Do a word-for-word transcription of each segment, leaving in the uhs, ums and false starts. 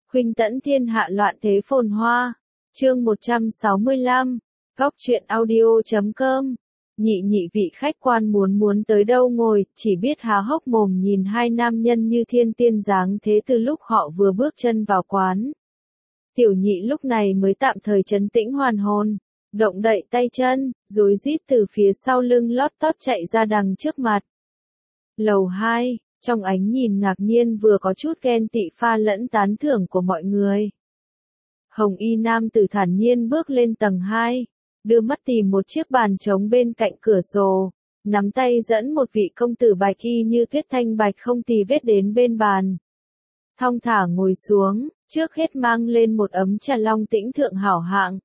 Khuynh tẫn thiên hạ loạn thế phồn hoa. Chương một trăm sáu mươi lăm. Góc truyện audio chấm com. Nhị nhị vị khách quan muốn muốn tới đâu ngồi, chỉ biết há hốc mồm nhìn hai nam nhân như thiên tiên dáng thế từ lúc họ vừa bước chân vào quán. Tiểu nhị lúc này mới tạm thời trấn tĩnh hoàn hồn, động đậy tay chân, rối rít từ phía sau lưng lót tót chạy ra đằng trước mặt. Lầu hai, trong ánh nhìn ngạc nhiên vừa có chút ghen tị pha lẫn tán thưởng của mọi người. Hồng y nam tử thản nhiên bước lên tầng hai, đưa mắt tìm một chiếc bàn trống bên cạnh cửa sổ, nắm tay dẫn một vị công tử bạch y như tuyết thanh bạch không tì vết đến bên bàn. Thong thả ngồi xuống, trước hết mang lên một ấm trà long tĩnh thượng hảo hạng.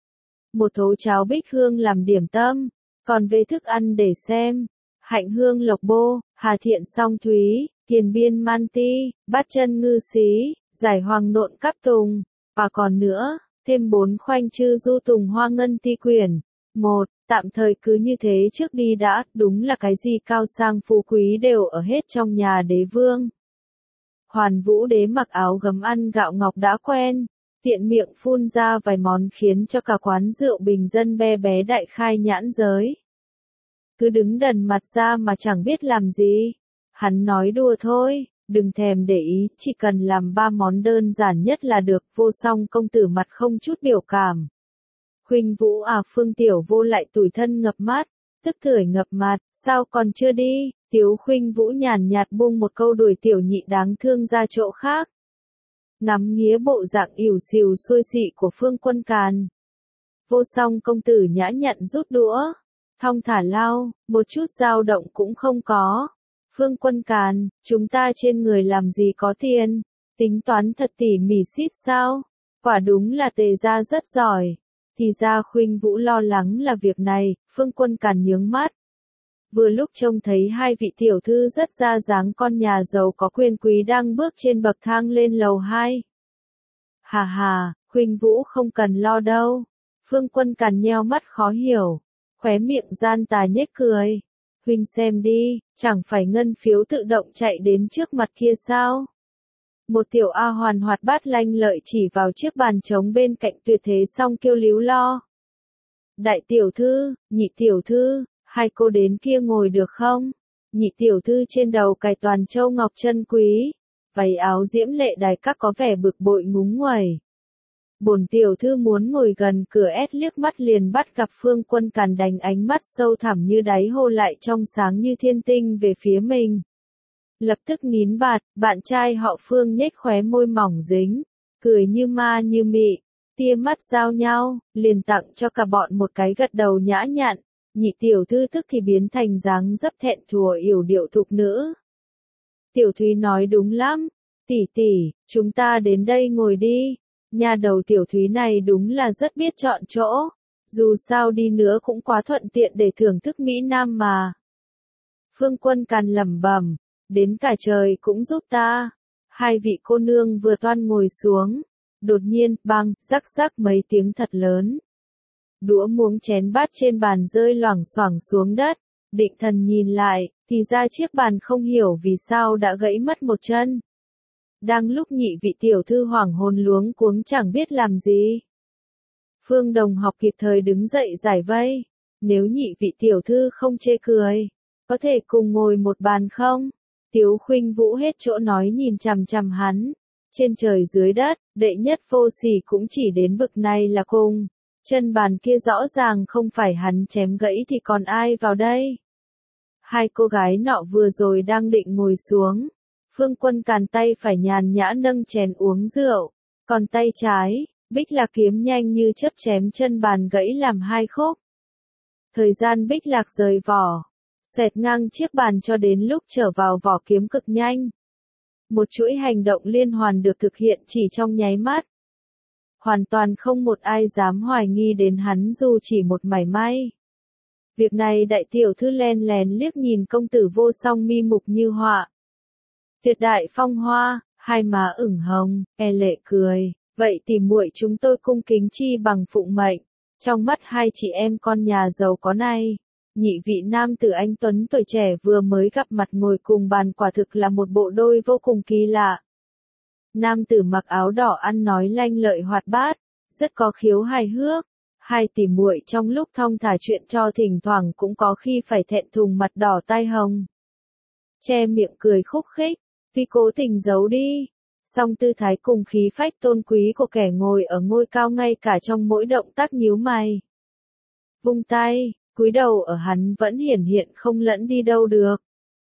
Một thố cháo bích hương làm điểm tâm, còn về thức ăn để xem. Hạnh hương lộc bô, hà thiện song thúy, thiền biên man ti, bát chân ngư xí, giải hoàng nộn cắp tùng, và còn nữa, thêm bốn khoanh chư du tùng hoa ngân ti quyển. Một, tạm thời cứ như thế trước đi đã, đúng là cái gì cao sang phú quý đều ở hết trong nhà đế vương. Hoàn Vũ đế mặc áo gấm ăn gạo ngọc đã quen, tiện miệng phun ra vài món khiến cho cả quán rượu bình dân be bé đại khai nhãn giới. Cứ đứng đần mặt ra mà chẳng biết làm gì. Hắn nói đùa thôi, đừng thèm để ý, chỉ cần làm ba món đơn giản nhất là được. Vô Song công tử mặt không chút biểu cảm. Khuynh Vũ à Phương Tiểu Vô lại tủi thân ngập mắt, tức tưởi ngập mặt, sao còn chưa đi? Tiếu Khuynh Vũ nhàn nhạt buông một câu đuổi tiểu nhị đáng thương ra chỗ khác. Ngắm nghía bộ dạng ỉu xìu xuôi xị của Phương Quân Càn. Vô Song công tử nhã nhặn rút đũa, thong thả lau, một chút dao động cũng không có. Phương Quân Càn, chúng ta trên người làm gì có tiền, tính toán thật tỉ mỉ xít sao? Quả đúng là Tề gia rất giỏi. Thì ra Khuynh Vũ lo lắng là việc này. Phương Quân Càn nhướng mắt. Vừa lúc trông thấy hai vị tiểu thư rất ra dáng con nhà giàu có quyền quý đang bước trên bậc thang lên lầu hai. Hà hà, Khuynh Vũ không cần lo đâu. Phương Quân Càn nheo mắt khó hiểu, khóe miệng gian tà nhếch cười. Huynh xem đi, chẳng phải ngân phiếu tự động chạy đến trước mặt kia sao? Một tiểu A hoàn hoạt bát lanh lợi chỉ vào chiếc bàn trống bên cạnh tuyệt thế xong kêu líu lo. Đại tiểu thư, nhị tiểu thư, hai cô đến kia ngồi được không? Nhị tiểu thư trên đầu cài toàn châu ngọc chân quý, váy áo diễm lệ đài các có vẻ bực bội ngúng nguẩy. Bổn tiểu thư muốn ngồi gần cửa ét liếc mắt liền bắt gặp Phương Quân Càn đánh ánh mắt sâu thẳm như đáy hồ lại trong sáng như thiên tinh về phía mình. Lập tức nín bạt, bạn trai họ Phương nhếch khóe môi mỏng dính, cười như ma như mị, tia mắt giao nhau, liền tặng cho cả bọn một cái gật đầu nhã nhặn. Nhị tiểu thư tức thì biến thành dáng dấp thẹn thùa yểu điệu thục nữ. Tiểu Thúy nói đúng lắm, tỷ tỷ, chúng ta đến đây ngồi đi. Nhà đầu Tiểu Thúy này đúng là rất biết chọn chỗ, dù sao đi nữa cũng quá thuận tiện để thưởng thức Mỹ Nam mà. Phương Quân Càn lẩm bẩm, đến cả trời cũng giúp ta. Hai vị cô nương vừa toan ngồi xuống, đột nhiên, bang, rắc rắc mấy tiếng thật lớn. Đũa muỗng chén bát trên bàn rơi loảng xoảng xuống đất, định thần nhìn lại, thì ra chiếc bàn không hiểu vì sao đã gãy mất một chân. Đang lúc nhị vị tiểu thư hoảng hồn luống cuống chẳng biết làm gì. Phương Đồng Học kịp thời đứng dậy giải vây, nếu nhị vị tiểu thư không chê cười, có thể cùng ngồi một bàn không? Tiếu Khuynh Vũ hết chỗ nói nhìn chằm chằm hắn, trên trời dưới đất, đệ nhất vô sỉ cũng chỉ đến bực này là cùng. Chân bàn kia rõ ràng không phải hắn chém gãy thì còn ai vào đây? Hai cô gái nọ vừa rồi đang định ngồi xuống. Phương Quân Càn tay phải nhàn nhã nâng chén uống rượu, còn tay trái, bích lạc kiếm nhanh như chớp chém chân bàn gãy làm hai khúc. Thời gian bích lạc rời vỏ, xoẹt ngang chiếc bàn cho đến lúc trở vào vỏ kiếm cực nhanh. Một chuỗi hành động liên hoàn được thực hiện chỉ trong nháy mắt. Hoàn toàn không một ai dám hoài nghi đến hắn dù chỉ một mảy may. Việc này đại tiểu thư len lén liếc nhìn công tử Vô Song mi mục như họa. Tuyệt đại phong hoa, hai má ửng hồng, e lệ cười, vậy thì muội chúng tôi cung kính chi bằng phụng mệnh. Trong mắt hai chị em con nhà giàu có này, nhị vị nam tử anh tuấn tuổi trẻ vừa mới gặp mặt ngồi cùng bàn quả thực là một bộ đôi vô cùng kỳ lạ. Nam tử mặc áo đỏ ăn nói lanh lợi hoạt bát, rất có khiếu hài hước. Hai tỷ muội trong lúc thong thả chuyện cho thỉnh thoảng cũng có khi phải thẹn thùng mặt đỏ tai hồng. Che miệng cười khúc khích, vì cố tình giấu đi. Song tư thái cùng khí phách tôn quý của kẻ ngồi ở ngôi cao ngay cả trong mỗi động tác nhíu mày. Vung tay, cúi đầu ở hắn vẫn hiển hiện không lẫn đi đâu được.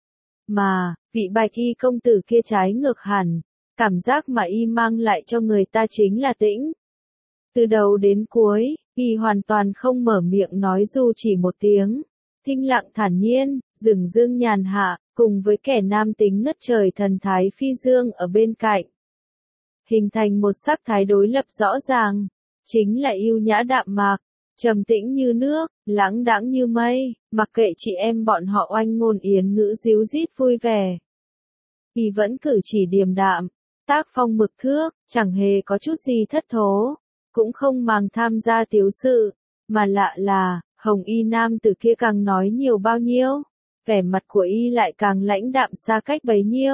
Mà, vị bạch y công tử kia trái ngược hẳn, cảm giác mà y mang lại cho người ta chính là tĩnh. Từ đầu đến cuối, y hoàn toàn không mở miệng nói dù chỉ một tiếng. Thinh lặng thản nhiên, dửng dưng nhàn hạ, cùng với kẻ nam tính ngất trời thần thái phi dương ở bên cạnh. Hình thành một sắc thái đối lập rõ ràng, chính là yêu nhã đạm mạc, trầm tĩnh như nước, lãng đãng như mây, mặc kệ chị em bọn họ oanh ngôn yến ngữ díu dít vui vẻ. Y vẫn cử chỉ điềm đạm, tác phong mực thước, chẳng hề có chút gì thất thố, cũng không màng tham gia tiếu sự, mà lạ là, hồng y nam từ kia càng nói nhiều bao nhiêu, vẻ mặt của y lại càng lãnh đạm xa cách bấy nhiêu.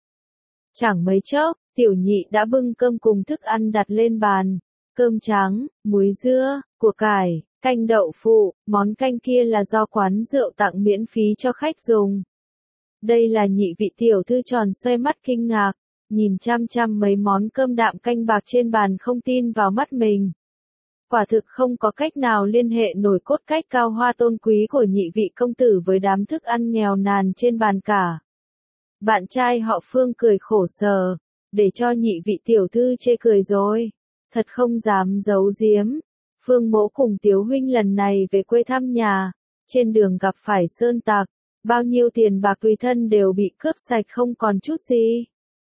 Chẳng mấy chốc, tiểu nhị đã bưng cơm cùng thức ăn đặt lên bàn, cơm trắng, muối dưa, củ cải, canh đậu phụ, món canh kia là do quán rượu tặng miễn phí cho khách dùng. Đây là nhị vị tiểu thư tròn xoe mắt kinh ngạc, nhìn chăm chăm mấy món cơm đạm canh bạc trên bàn không tin vào mắt mình. Quả thực không có cách nào liên hệ nổi cốt cách cao hoa tôn quý của nhị vị công tử với đám thức ăn nghèo nàn trên bàn cả. Bạn trai họ Phương cười khổ sở, để cho nhị vị tiểu thư chê cười rồi. Thật không dám giấu giếm. Phương mỗ cùng Tiếu huynh lần này về quê thăm nhà, trên đường gặp phải sơn tặc, bao nhiêu tiền bạc tùy thân đều bị cướp sạch không còn chút gì.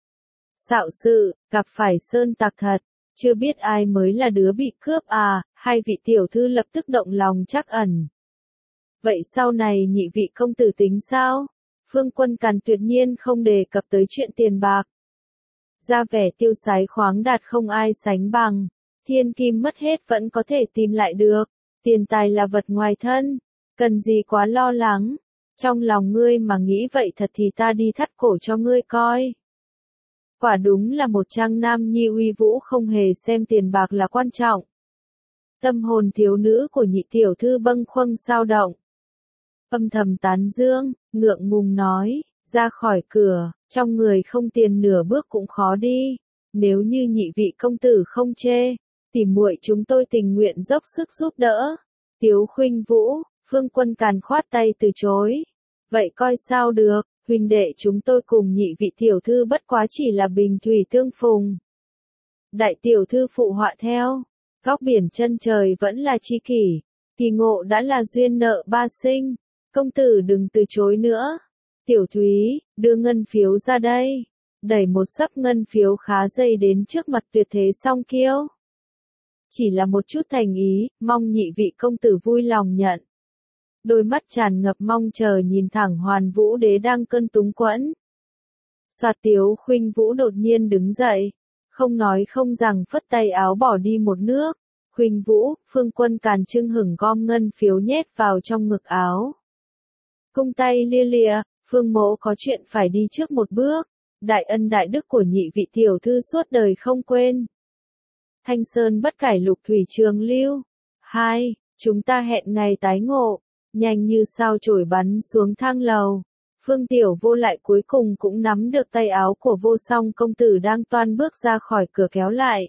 Xạo sự, gặp phải sơn tặc thật, chưa biết ai mới là đứa bị cướp à, hai vị tiểu thư lập tức động lòng trắc ẩn. Vậy sau này nhị vị công tử tính sao? Phương Quân Càn tuyệt nhiên không đề cập tới chuyện tiền bạc. Ra vẻ tiêu sái khoáng đạt không ai sánh bằng, thiên kim mất hết vẫn có thể tìm lại được, tiền tài là vật ngoài thân, cần gì quá lo lắng, trong lòng ngươi mà nghĩ vậy thật thì ta đi thắt cổ cho ngươi coi. Quả đúng là một trang nam nhi uy vũ không hề xem tiền bạc là quan trọng. Tâm hồn thiếu nữ của nhị tiểu thư bâng khuâng sao động. Âm thầm tán dương, ngượng ngùng nói, ra khỏi cửa, trong người không tiền nửa bước cũng khó đi. Nếu như nhị vị công tử không chê, thì muội chúng tôi tình nguyện dốc sức giúp đỡ. Tiếu Khuynh Vũ, Phương Quân Càn khoát tay từ chối. Vậy coi sao được, huynh đệ chúng tôi cùng nhị vị tiểu thư bất quá chỉ là bình thủy tương phùng. Đại tiểu thư phụ họa theo, góc biển chân trời vẫn là tri kỷ, kỳ ngộ đã là duyên nợ ba sinh, công tử đừng từ chối nữa. Tiểu Thúy, đưa ngân phiếu ra đây. Đẩy một sấp ngân phiếu khá dày đến trước mặt tuyệt thế song kiêu. Chỉ là một chút thành ý, mong nhị vị công tử vui lòng nhận. Đôi mắt tràn ngập mong chờ nhìn thẳng Hoàn Vũ Đế đang cơn túng quẫn. Soạt Tiếu Khuynh Vũ đột nhiên đứng dậy, không nói không rằng phất tay áo bỏ đi một nước. Khuynh Vũ, Phương Quân Càn trưng hửng gom ngân phiếu nhét vào trong ngực áo. Cung tay lia lịa, Phương mỗ có chuyện phải đi trước một bước. Đại ân đại đức của nhị vị tiểu thư suốt đời không quên. Thanh sơn bất cải lục thủy trường lưu. Hai, chúng ta hẹn ngày tái ngộ. Nhanh như sao chổi bắn xuống thang lầu. Phương Tiểu Vô lại cuối cùng cũng nắm được tay áo của Vô Song công tử đang toan bước ra khỏi cửa kéo lại.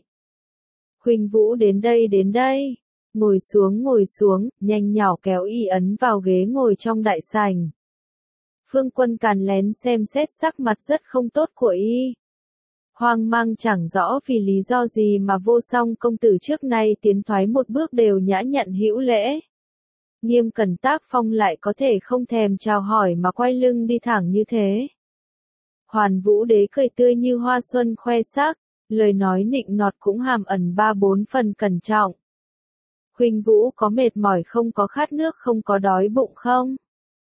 Khuynh Vũ đến đây đến đây. Ngồi xuống ngồi xuống, nhanh nhỏ kéo y ấn vào ghế ngồi trong đại sảnh. Phương Quân Càn lén xem xét sắc mặt rất không tốt của y. Hoang mang chẳng rõ vì lý do gì mà Vô Song công tử trước nay tiến thoái một bước đều nhã nhặn hữu lễ. Nghiêm cẩn tác phong lại có thể không thèm chào hỏi mà quay lưng đi thẳng như thế. Hoàn Vũ Đế cười tươi như hoa xuân khoe sắc, lời nói nịnh nọt cũng hàm ẩn ba bốn phần cẩn trọng. Khuynh Vũ có mệt mỏi không, có khát nước không, có đói bụng không?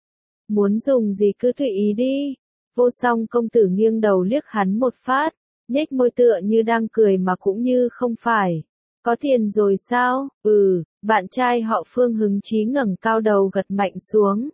Muốn dùng gì cứ tùy ý đi. Vô Song công tử nghiêng đầu liếc hắn một phát, nhếch môi tựa như đang cười mà cũng như không phải. Có tiền rồi sao? Ừ, bạn trai họ Phương hứng chí ngẩng cao đầu gật mạnh xuống.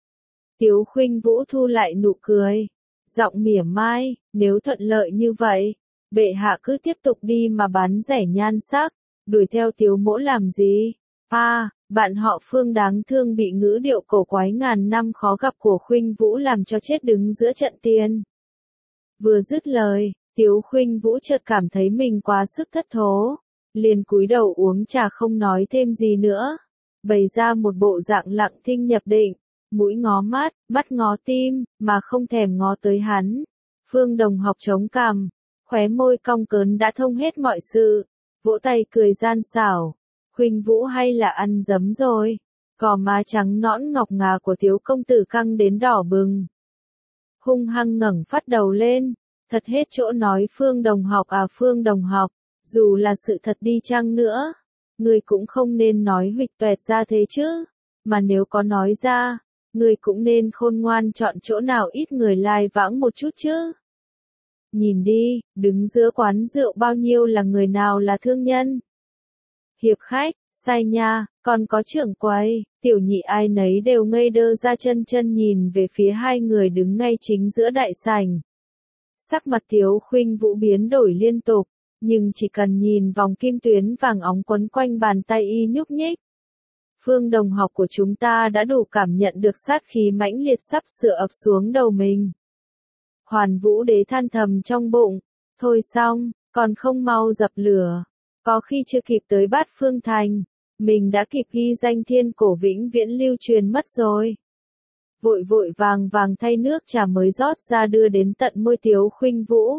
Tiếu Khuynh Vũ thu lại nụ cười, giọng mỉa mai, nếu thuận lợi như vậy, Bệ hạ cứ tiếp tục đi mà bán rẻ nhan sắc, đuổi theo Tiếu Mỗ làm gì? A, à, bạn họ Phương đáng thương bị ngữ điệu cổ quái ngàn năm khó gặp của Khuynh Vũ làm cho chết đứng giữa trận tiên. Vừa dứt lời, Tiếu Khuynh Vũ chợt cảm thấy mình quá sức thất thố, liền cúi đầu uống trà không nói thêm gì nữa, bày ra một bộ dạng lặng thinh nhập định, mũi ngó mắt, mắt ngó tim, mà không thèm ngó tới hắn. Phương Đồng Học chống cằm, khóe môi cong cớn đã thông hết mọi sự, vỗ tay cười gian xảo. Khuynh Vũ hay là ăn dấm rồi, gò má trắng nõn ngọc ngà của Tiếu công tử căng đến đỏ bừng. Hung hăng ngẩng phát đầu lên, thật hết chỗ nói Phương Đồng Học à Phương Đồng Học, dù là sự thật đi chăng nữa, người cũng không nên nói huỵch toẹt ra thế chứ, mà nếu có nói ra, người cũng nên khôn ngoan chọn chỗ nào ít người lai vãng một chút chứ. Nhìn đi, đứng giữa quán rượu bao nhiêu là người nào là thương nhân, hiệp khách, sai nha, còn có trưởng quầy, tiểu nhị ai nấy đều ngây đơ ra chân chân nhìn về phía hai người đứng ngay chính giữa đại sảnh. Sắc mặt Tiếu Khuynh Vũ biến đổi liên tục, nhưng chỉ cần nhìn vòng kim tuyến vàng óng quấn quanh bàn tay y nhúc nhích. Phương Đồng Học của chúng ta đã đủ cảm nhận được sát khí mãnh liệt sắp sửa ập xuống đầu mình. Hoàn Vũ Đế than thầm trong bụng, thôi xong, còn không mau dập lửa. Có khi chưa kịp tới Bát Phương Thành, mình đã kịp ghi danh thiên cổ vĩnh viễn lưu truyền mất rồi. Vội vội vàng vàng thay nước trà mới rót ra đưa đến tận môi Tiếu Khuynh Vũ.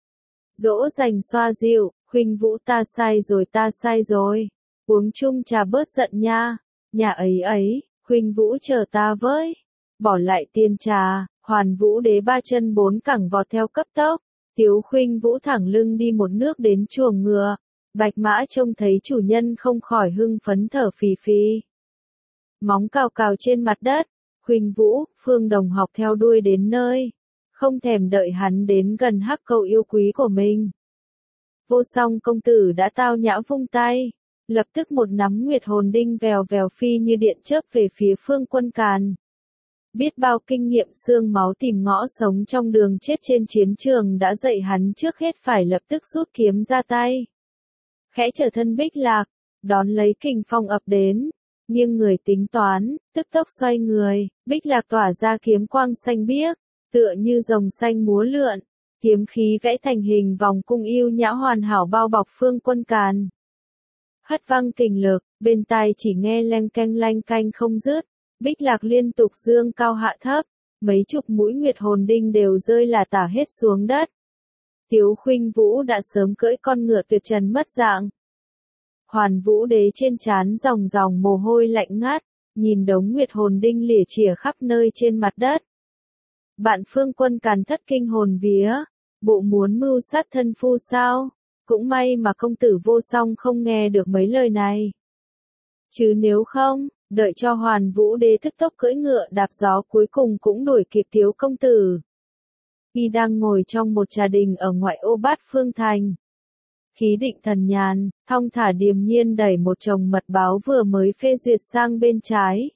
Dỗ dành xoa dịu, Khuynh Vũ ta sai rồi ta sai rồi, uống chung trà bớt giận nha, nhà ấy ấy, Khuynh Vũ chờ ta với. Bỏ lại tiền trà, Hoàn Vũ Đế ba chân bốn cẳng vọt theo cấp tốc, Tiếu Khuynh Vũ thẳng lưng đi một nước đến chuồng ngựa. Bạch mã trông thấy chủ nhân không khỏi hưng phấn thở phì phì. Móng cào cào trên mặt đất, Khuynh Vũ, Phương Đồng Học theo đuôi đến nơi, không thèm đợi hắn đến gần hắc cầu yêu quý của mình. Vô Song công tử đã tao nhã vung tay, lập tức một nắm nguyệt hồn đinh vèo vèo phi như điện chớp về phía Phương Quân Càn. Biết bao kinh nghiệm xương máu tìm ngõ sống trong đường chết trên chiến trường đã dạy hắn trước hết phải lập tức rút kiếm ra tay. Khẽ trở thân Bích Lạc, đón lấy kình phong ập đến, nghiêng người tính toán, tức tốc xoay người, Bích Lạc tỏa ra kiếm quang xanh biếc, tựa như rồng xanh múa lượn, kiếm khí vẽ thành hình vòng cung yêu nhã hoàn hảo bao bọc Phương Quân Càn. Hất văng kình lực, bên tai chỉ nghe leng keng lanh canh không dứt, Bích Lạc liên tục dương cao hạ thấp, mấy chục mũi nguyệt hồn đinh đều rơi lả tả hết xuống đất. Tiếu Khuynh Vũ đã sớm cưỡi con ngựa tuyệt trần mất dạng. Hoàn Vũ Đế trên trán dòng dòng mồ hôi lạnh ngắt, nhìn đống nguyệt hồn đinh lỉa chìa khắp nơi trên mặt đất. Bạn Phương Quân Càn thất kinh hồn vía, bộ muốn mưu sát thân phu sao? Cũng may mà công tử Vô Song không nghe được mấy lời này. Chứ nếu không, đợi cho Hoàn Vũ Đế tức tốc cưỡi ngựa đạp gió cuối cùng cũng đuổi kịp Tiếu công tử. Y đang ngồi trong một trà đình ở ngoại ô Bát Phương Thành. Khí định thần nhàn, thong thả điềm nhiên đẩy một chồng mật báo vừa mới phê duyệt sang bên trái.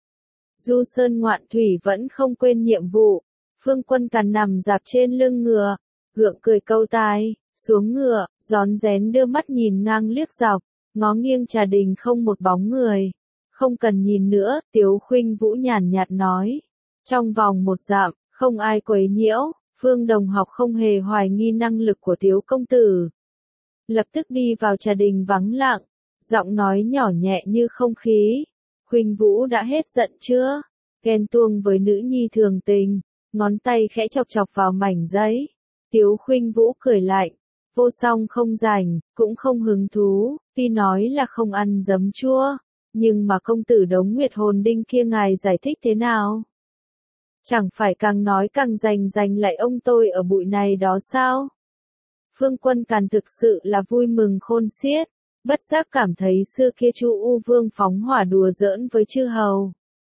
Du Sơn Ngoạn Thủy vẫn không quên nhiệm vụ, Phương Quân Càn nằm dạp trên lưng ngựa, gượng cười câu tai, xuống ngựa, rón rén đưa mắt nhìn ngang liếc dọc, ngó nghiêng trà đình không một bóng người. Không cần nhìn nữa, Tiếu Khuynh Vũ nhàn nhạt nói. Trong vòng một dặm, không ai quấy nhiễu, Phương Đồng Học không hề hoài nghi năng lực của Tiếu công tử. Lập tức đi vào trà đình vắng lặng, giọng nói nhỏ nhẹ như không khí. Khuynh Vũ đã hết giận chưa? Ghen tuông với nữ nhi thường tình, ngón tay khẽ chọc chọc vào mảnh giấy. Tiếu Khuynh Vũ cười lạnh, Vô Song không rảnh, cũng không hứng thú, tuy nói là không ăn giấm chua, nhưng mà công tử đống nguyệt hồn đinh kia ngài giải thích thế nào? Chẳng phải càng nói càng giành giành lại ông tôi ở bụi này đó sao? Phương Quân Càn thực sự là vui mừng khôn xiết, bất giác cảm thấy xưa kia Chu U Vương phóng hỏa đùa giỡn với chư hầu.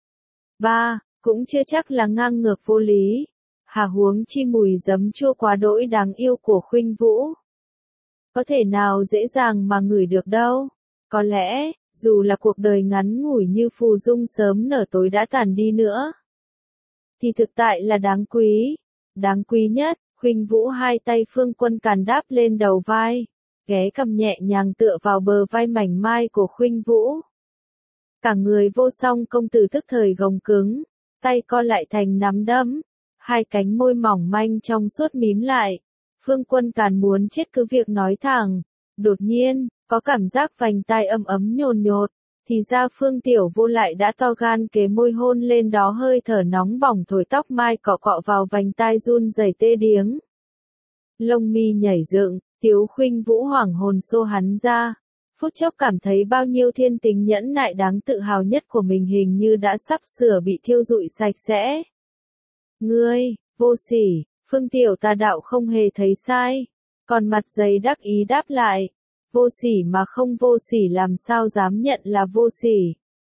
Ba, cũng chưa chắc là ngang ngược vô lý. Hà huống chi mùi giấm chua quá đỗi đáng yêu của Khuynh Vũ. Có thể nào dễ dàng mà ngửi được đâu. Có lẽ, dù là cuộc đời ngắn ngủi như phù dung sớm nở tối đã tàn đi nữa, thì thực tại là đáng quý. Đáng quý nhất, Khuynh Vũ hai tay Phương Quân Càn đáp lên đầu vai, ghé cầm nhẹ nhàng tựa vào bờ vai mảnh mai của Khuynh Vũ. Cả người Vô Song công tử tức thời gồng cứng, tay co lại thành nắm đấm, hai cánh môi mỏng manh trong suốt mím lại. Phương Quân Càn muốn chết cứ việc nói thẳng, đột nhiên, có cảm giác vành tai ấm ấm nhồn nhột, thì ra Phương Tiểu Vô lại đã to gan kế môi hôn lên đó, hơi thở nóng bỏng thổi tóc mai cọ cọ vào vành tai run rẩy tê điếng. Lông mi nhảy dựng, Tiếu Khuynh Vũ hoảng hồn xô hắn ra, phút chốc cảm thấy bao nhiêu thiên tính nhẫn nại đáng tự hào nhất của mình hình như đã sắp sửa bị thiêu rụi sạch sẽ. Ngươi, vô sỉ, Phương Tiểu tà đạo không hề thấy sai, còn mặt dày đắc ý đáp lại, vô sỉ mà không vô sỉ làm sao dám nhận là vô sỉ.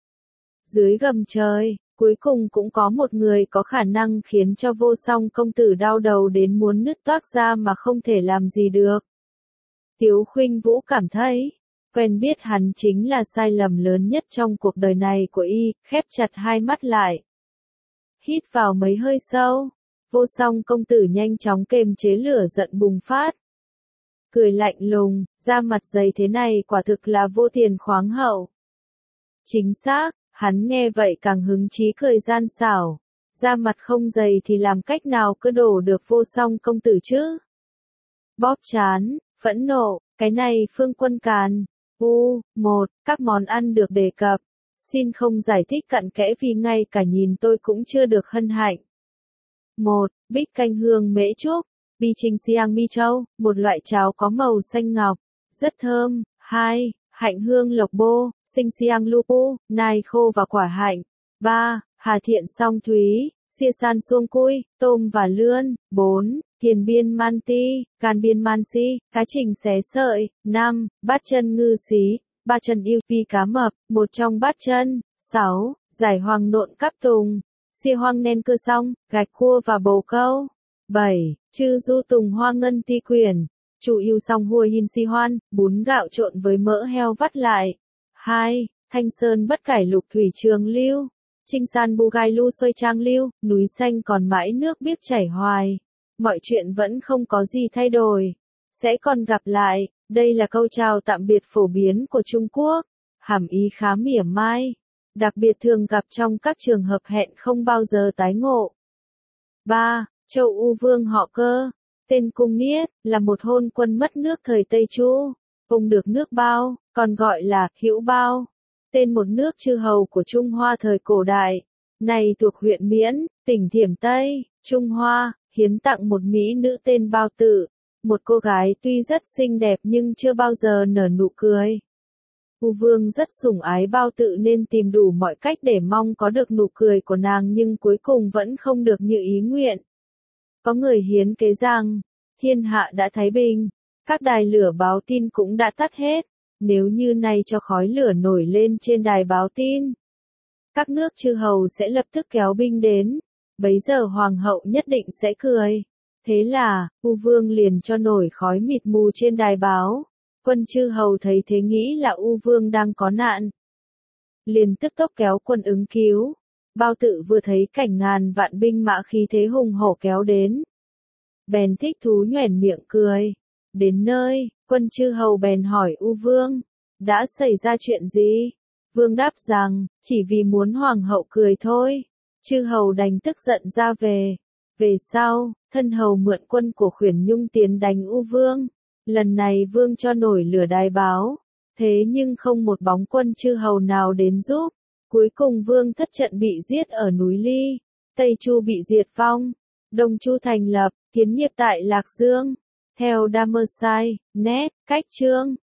Dưới gầm trời, cuối cùng cũng có một người có khả năng khiến cho Vô Song công tử đau đầu đến muốn nứt toác ra mà không thể làm gì được. Tiếu Khuynh Vũ cảm thấy, quen biết hắn chính là sai lầm lớn nhất trong cuộc đời này của y, khép chặt hai mắt lại. Hít vào mấy hơi sâu, Vô Song công tử nhanh chóng kềm chế lửa giận bùng phát. Cười lạnh lùng, da mặt dày thế này quả thực là vô tiền khoáng hậu. Chính xác, hắn nghe vậy càng hứng chí cười gian xảo. Da mặt không dày thì làm cách nào cứ đổ được Vô Song công tử chứ? Bóp chán, phẫn nộ, cái này Phương Quân Càn. U, một, các món ăn được đề cập. Xin không giải thích cặn kẽ vì ngay cả nhìn tôi cũng chưa được hân hạnh. một. Bích canh hương mễ trúc, bi trình xiang mi châu, một loại cháo có màu xanh ngọc, rất thơm. hai. Hạnh hương lộc bô, sinh xiang lu pu, nai khô và quả hạnh. ba. Hà thiện song thúy, xia san xuông cui, tôm và lươn. bốn. Thiền biên man ti, can biên man si, cá trình xé sợi. năm. Bát chân ngư xí, ba chân yêu vi cá mập, một trong bát chân. sáu. Giải hoàng nộn cắp tùng, xia hoang nen cơ song, gạch cua và bồ câu. bảy. Chư du tùng hoa ngân ti quyển, chủ yêu song hua hin si hoan, bún gạo trộn với mỡ heo vắt lại. hai. Thanh sơn bất cải lục thủy trường lưu, trinh san bu gai lu xoay trang lưu, núi xanh còn mãi nước biếc chảy hoài. Mọi chuyện vẫn không có gì thay đổi. Sẽ còn gặp lại, đây là câu chào tạm biệt phổ biến của Trung Quốc, hàm ý khá mỉa mai, đặc biệt thường gặp trong các trường hợp hẹn không bao giờ tái ngộ. ba. Châu U Vương họ Cơ, tên Cung Niết, là một hôn quân mất nước thời Tây Chu, ông được nước Bao, còn gọi là Hữu Bao, tên một nước chư hầu của Trung Hoa thời cổ đại, này thuộc huyện Miễn, tỉnh Thiểm Tây, Trung Hoa, hiến tặng một mỹ nữ tên Bao Tự, một cô gái tuy rất xinh đẹp nhưng chưa bao giờ nở nụ cười. U Vương rất sủng ái Bao Tự nên tìm đủ mọi cách để mong có được nụ cười của nàng nhưng cuối cùng vẫn không được như ý nguyện. Có người hiến kế rằng, thiên hạ đã thái bình, các đài lửa báo tin cũng đã tắt hết, nếu như nay cho khói lửa nổi lên trên đài báo tin, các nước chư hầu sẽ lập tức kéo binh đến, bấy giờ hoàng hậu nhất định sẽ cười. Thế là, U Vương liền cho nổi khói mịt mù trên đài báo, quân chư hầu thấy thế nghĩ là U Vương đang có nạn, liền tức tốc kéo quân ứng cứu. Bao Tự vừa thấy cảnh ngàn vạn binh mã khí thế hùng hổ kéo đến, bèn thích thú nhoẻn miệng cười. Đến nơi, quân chư hầu bèn hỏi U Vương, đã xảy ra chuyện gì? Vương đáp rằng, chỉ vì muốn hoàng hậu cười thôi. Chư hầu đành tức giận ra về. Về sau, thân hầu mượn quân của Khuyển Nhung tiến đánh U Vương. Lần này Vương cho nổi lửa đài báo, thế nhưng không một bóng quân chư hầu nào đến giúp. Cuối cùng Vương thất trận bị giết ở núi Ly, Tây Chu bị diệt vong, Đông Chu thành lập, kiến nghiệp tại Lạc Dương. Theo Damersai, net, cách chương.